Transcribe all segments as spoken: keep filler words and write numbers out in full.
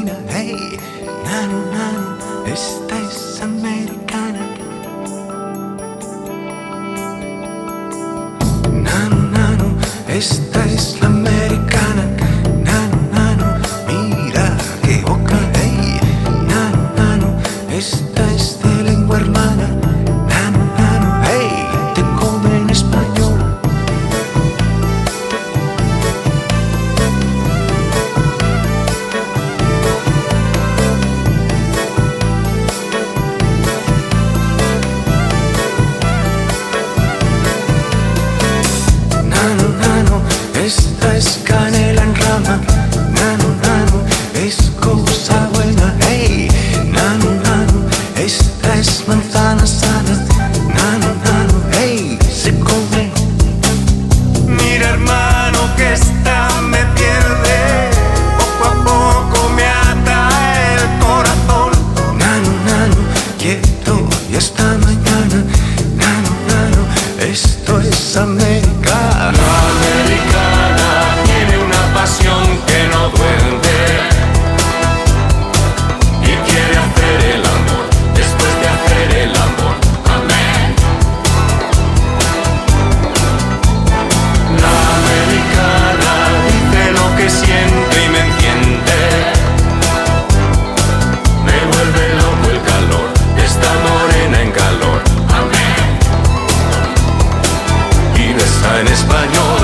buena. Hey, nano, nano, esta es americana. Nano, nano, esta es la americana. Nano, nano, mira qué boca. Hey, nano, nano, esta es de lengua hermana. Nano, nano, hey, te come en español. Nano, nano, esta es canela en rama. Nano, nano, es cosa buena. Hey, nano, nano, esta es manzana sana. Nano, nano, hey, se come. Mira, hermano, que esta me pierde, poco a poco me ata el corazón. Nano, nano, quieto y hasta mañana. Nano, nano, esto es América. La americana tiene una pasión que no duerme y quiere hacer el amor después de hacer el amor. Amén. La americana dice lo que siente y me entiende. Me vuelve loco el calor de esta morena en calor. Amén. Y besa en español.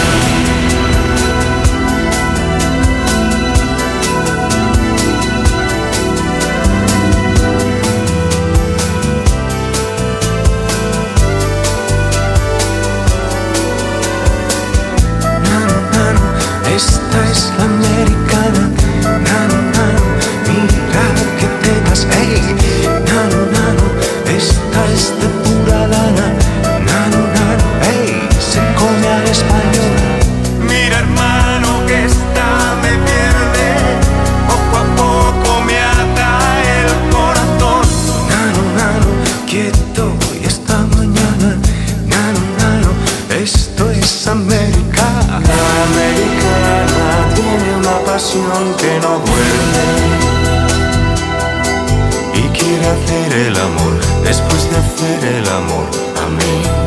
Nano, nano, esta es la americana. Nano, nano, mira que tetas. Hey, nano, nano, esta es de pura lana. Nano, nano, hey, se come al español. Mira, hermano, que esta me pierde, poco a poco me ata el corazón. Nano, nano, quieto y hasta mañana. Nano, nano, esto es América. La americana tiene una pasión que no duerme y quiere hacer el amor después de hacer el amor. Amén.